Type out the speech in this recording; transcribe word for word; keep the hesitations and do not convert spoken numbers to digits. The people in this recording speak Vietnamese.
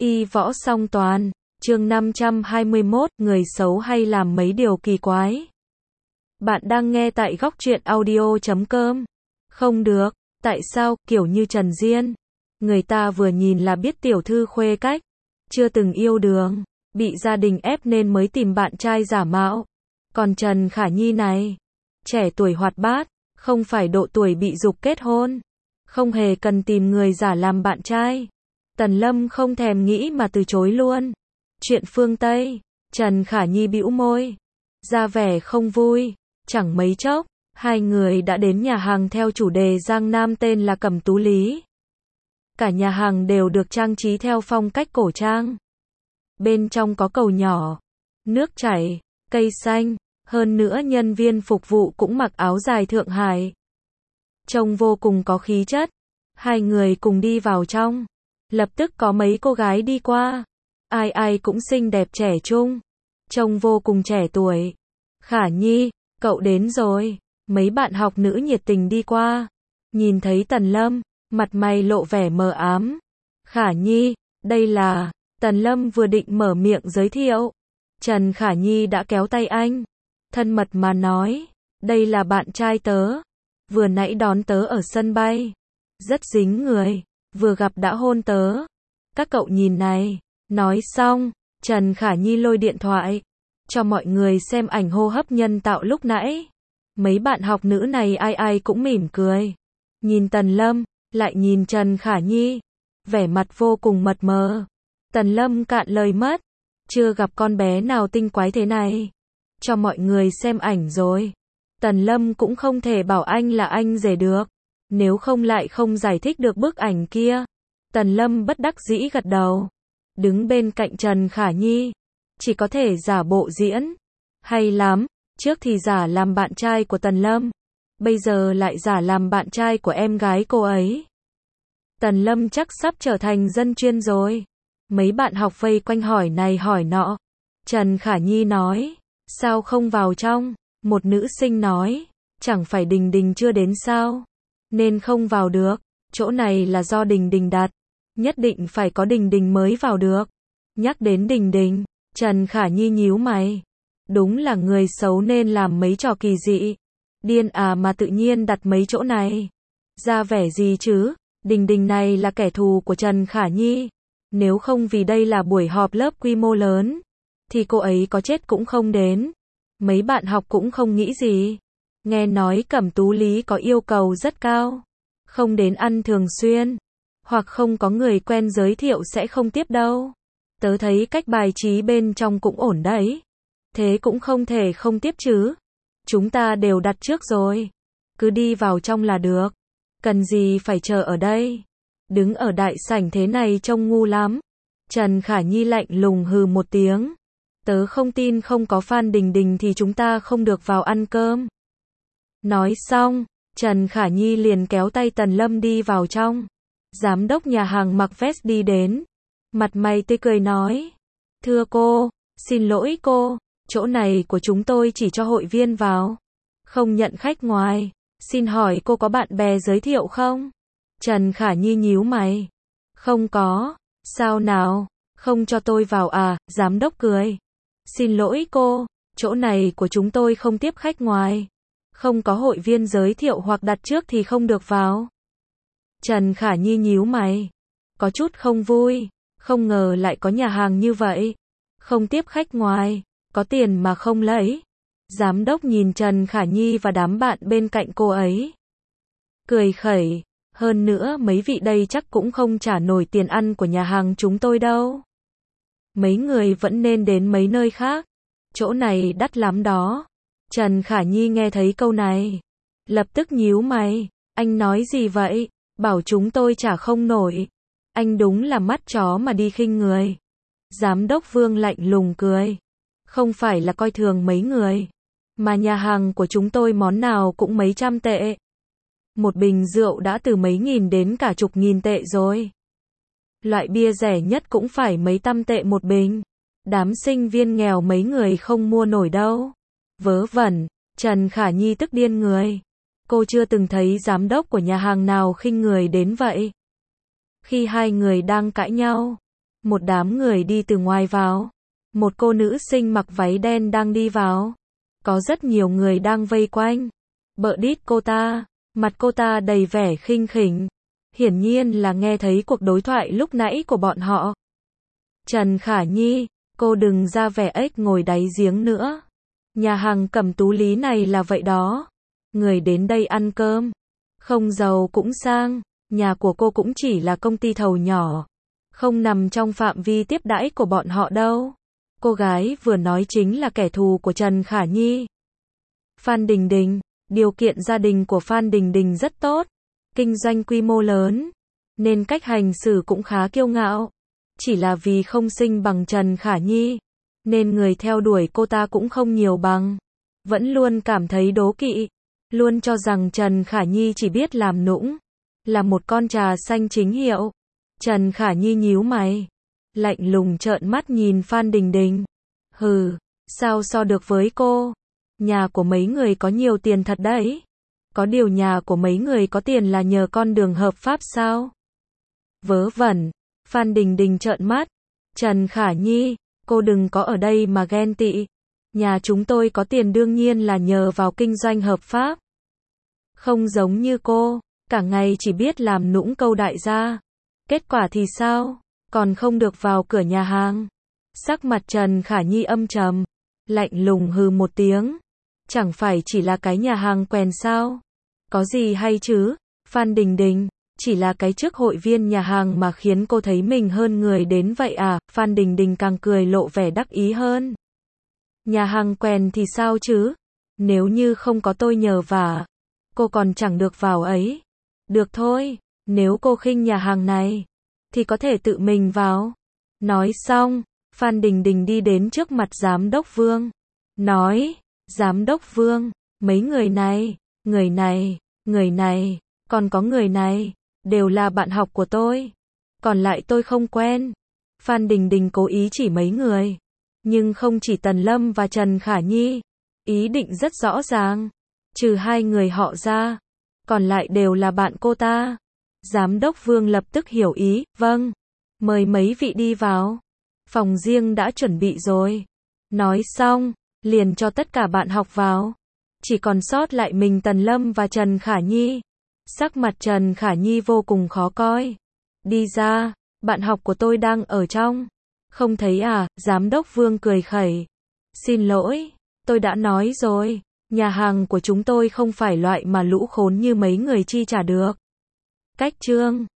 Y võ song toàn, chương năm trăm hai mươi mốt, người xấu hay làm mấy điều kỳ quái. Bạn đang nghe tại góc truyện audio chấm com. Không được, tại sao, kiểu như Trần Diên. Người ta vừa nhìn là biết tiểu thư khuê cách, chưa từng yêu đương, bị gia đình ép nên mới tìm bạn trai giả mạo. Còn Trần Khả Nhi này, trẻ tuổi hoạt bát, không phải độ tuổi bị giục kết hôn, không hề cần tìm người giả làm bạn trai. Tần Lâm không thèm nghĩ mà từ chối luôn. Chuyện phương Tây, Trần Khả Nhi bĩu môi, ra vẻ không vui. Chẳng mấy chốc, hai người đã đến nhà hàng theo chủ đề Giang Nam tên là Cẩm Tú Lý. Cả nhà hàng đều được trang trí theo phong cách cổ trang. Bên trong có cầu nhỏ, nước chảy, cây xanh, hơn nữa nhân viên phục vụ cũng mặc áo dài Thượng Hải. Trông vô cùng có khí chất. Hai người cùng đi vào trong. Lập tức có mấy cô gái đi qua. Ai ai cũng xinh đẹp trẻ trung. Trông vô cùng trẻ tuổi. Khả Nhi, cậu đến rồi. Mấy bạn học nữ nhiệt tình đi qua. Nhìn thấy Tần Lâm, mặt mày lộ vẻ mờ ám. Khả Nhi, đây là... Tần Lâm vừa định mở miệng giới thiệu. Trần Khả Nhi đã kéo tay anh. Thân mật mà nói. Đây là bạn trai tớ. Vừa nãy đón tớ ở sân bay. Rất dính người. Vừa gặp đã hôn tớ. Các cậu nhìn này. Nói xong, Trần Khả Nhi lôi điện thoại. Cho mọi người xem ảnh hô hấp nhân tạo lúc nãy. Mấy bạn học nữ này ai ai cũng mỉm cười. Nhìn Tần Lâm, lại nhìn Trần Khả Nhi. Vẻ mặt vô cùng mập mờ. Tần Lâm cạn lời mất. Chưa gặp con bé nào tinh quái thế này. Cho mọi người xem ảnh rồi. Tần Lâm cũng không thể bảo anh là anh rể được. Nếu không lại không giải thích được bức ảnh kia. Tần Lâm bất đắc dĩ gật đầu. Đứng bên cạnh Trần Khả Nhi. Chỉ có thể giả bộ diễn. Hay lắm. Trước thì giả làm bạn trai của Tần Lâm. Bây giờ lại giả làm bạn trai của em gái cô ấy. Tần Lâm chắc sắp trở thành dân chuyên rồi. Mấy bạn học vây quanh hỏi này hỏi nọ. Trần Khả Nhi nói. Sao không vào trong? Một nữ sinh nói. Chẳng phải Đình Đình chưa đến sao? Nên không vào được. Chỗ này là do Đình Đình đặt. Nhất định phải có Đình Đình mới vào được. Nhắc đến Đình Đình, Trần Khả Nhi nhíu mày. Đúng là người xấu nên làm mấy trò kỳ dị. Điên à mà tự nhiên đặt mấy chỗ này. Ra vẻ gì chứ? Đình Đình này là kẻ thù của Trần Khả Nhi. Nếu không vì đây là buổi họp lớp quy mô lớn, thì cô ấy có chết cũng không đến. Mấy bạn học cũng không nghĩ gì. Nghe nói Cẩm Tú Lý có yêu cầu rất cao. Không đến ăn thường xuyên. Hoặc không có người quen giới thiệu sẽ không tiếp đâu. Tớ thấy cách bài trí bên trong cũng ổn đấy. Thế cũng không thể không tiếp chứ. Chúng ta đều đặt trước rồi. Cứ đi vào trong là được. Cần gì phải chờ ở đây. Đứng ở đại sảnh thế này trông ngu lắm. Trần Khả Nhi lạnh lùng hừ một tiếng. Tớ không tin không có Phan Đình Đình thì chúng ta không được vào ăn cơm. Nói xong, Trần Khả Nhi liền kéo tay Tần Lâm đi vào trong. Giám đốc nhà hàng mặc vest đi đến. Mặt mày tươi cười nói. Thưa cô, xin lỗi cô, chỗ này của chúng tôi chỉ cho hội viên vào. Không nhận khách ngoài. Xin hỏi cô có bạn bè giới thiệu không? Trần Khả Nhi nhíu mày. Không có. Sao nào? Không cho tôi vào à? Giám đốc cười. Xin lỗi cô, chỗ này của chúng tôi không tiếp khách ngoài. Không có hội viên giới thiệu hoặc đặt trước thì không được vào. Trần Khả Nhi nhíu mày. Có chút không vui. Không ngờ lại có nhà hàng như vậy. Không tiếp khách ngoài. Có tiền mà không lấy. Giám đốc nhìn Trần Khả Nhi và đám bạn bên cạnh cô ấy. Cười khẩy. Hơn nữa mấy vị đây chắc cũng không trả nổi tiền ăn của nhà hàng chúng tôi đâu. Mấy người vẫn nên đến mấy nơi khác. Chỗ này đắt lắm đó. Trần Khả Nhi nghe thấy câu này. Lập tức nhíu mày. Anh nói gì vậy? Bảo chúng tôi trả không nổi. Anh đúng là mắt chó mà đi khinh người. Giám đốc Vương lạnh lùng cười. Không phải là coi thường mấy người. Mà nhà hàng của chúng tôi món nào cũng mấy trăm tệ. Một bình rượu đã từ mấy nghìn đến cả chục nghìn tệ rồi. Loại bia rẻ nhất cũng phải mấy trăm tệ một bình. Đám sinh viên nghèo mấy người không mua nổi đâu. Vớ vẩn, Trần Khả Nhi tức điên người. Cô chưa từng thấy giám đốc của nhà hàng nào khinh người đến vậy. Khi hai người đang cãi nhau, Một đám người đi từ ngoài vào. Một cô nữ sinh mặc váy đen đang đi vào. Có rất nhiều người đang vây quanh. Bợ đít cô ta. Mặt cô ta đầy vẻ khinh khỉnh. Hiển nhiên là nghe thấy cuộc đối thoại lúc nãy của bọn họ. Trần Khả Nhi, cô đừng ra vẻ ếch ngồi đáy giếng nữa. Nhà hàng Cẩm Tú Lý này là vậy đó. Người đến đây ăn cơm. Không giàu cũng sang. Nhà của cô cũng chỉ là công ty thầu nhỏ. Không nằm trong phạm vi tiếp đãi của bọn họ đâu. Cô gái vừa nói chính là kẻ thù của Trần Khả Nhi. Phan Đình Đình. Điều kiện gia đình của Phan Đình Đình rất tốt. Kinh doanh quy mô lớn. Nên cách hành xử cũng khá kiêu ngạo. Chỉ là vì không sinh bằng Trần Khả Nhi. Nên người theo đuổi cô ta cũng không nhiều bằng. Vẫn luôn cảm thấy đố kỵ. Luôn cho rằng Trần Khả Nhi chỉ biết làm nũng. Là một con trà xanh chính hiệu. Trần Khả Nhi nhíu mày. Lạnh lùng trợn mắt nhìn Phan Đình Đình. Hừ, sao so được với cô? Nhà của mấy người có nhiều tiền thật đấy. Có điều nhà của mấy người có tiền là nhờ con đường hợp pháp sao? Vớ vẩn. Phan Đình Đình trợn mắt. Trần Khả Nhi, cô đừng có ở đây mà ghen tị. Nhà chúng tôi có tiền đương nhiên là nhờ vào kinh doanh hợp pháp. Không giống như cô, cả ngày chỉ biết làm nũng câu đại gia. Kết quả thì sao? Còn không được vào cửa nhà hàng. Sắc mặt Trần Khả Nhi âm trầm. Lạnh lùng hừ một tiếng. Chẳng phải chỉ là cái nhà hàng quèn sao? Có gì hay chứ? Phan Đình Đình, chỉ là cái chức hội viên nhà hàng mà khiến cô thấy mình hơn người đến vậy à? Phan Đình Đình càng cười lộ vẻ đắc ý hơn. Nhà hàng quèn thì sao chứ? Nếu như không có tôi nhờ vả, cô còn chẳng được vào ấy. Được thôi, nếu cô khinh nhà hàng này, thì có thể tự mình vào. Nói xong, Phan Đình Đình đi đến trước mặt Giám đốc Vương. Nói, Giám đốc Vương, mấy người này, người này, người này, còn có người này, đều là bạn học của tôi. Còn lại tôi không quen. Phan Đình Đình cố ý chỉ mấy người. Nhưng không chỉ Tần Lâm và Trần Khả Nhi. Ý định rất rõ ràng. Trừ hai người họ ra. Còn lại đều là bạn cô ta. Giám đốc Vương lập tức hiểu ý. Vâng. Mời mấy vị đi vào. Phòng riêng đã chuẩn bị rồi. Nói xong, liền cho tất cả bạn học vào. Chỉ còn sót lại mình Tần Lâm và Trần Khả Nhi. Sắc mặt Trần Khả Nhi vô cùng khó coi. Đi ra, bạn học của tôi đang ở trong. Không thấy à? Giám đốc Vương cười khẩy. Xin lỗi, tôi đã nói rồi. Nhà hàng của chúng tôi không phải loại mà lũ khốn như mấy người chi trả được. Cách chương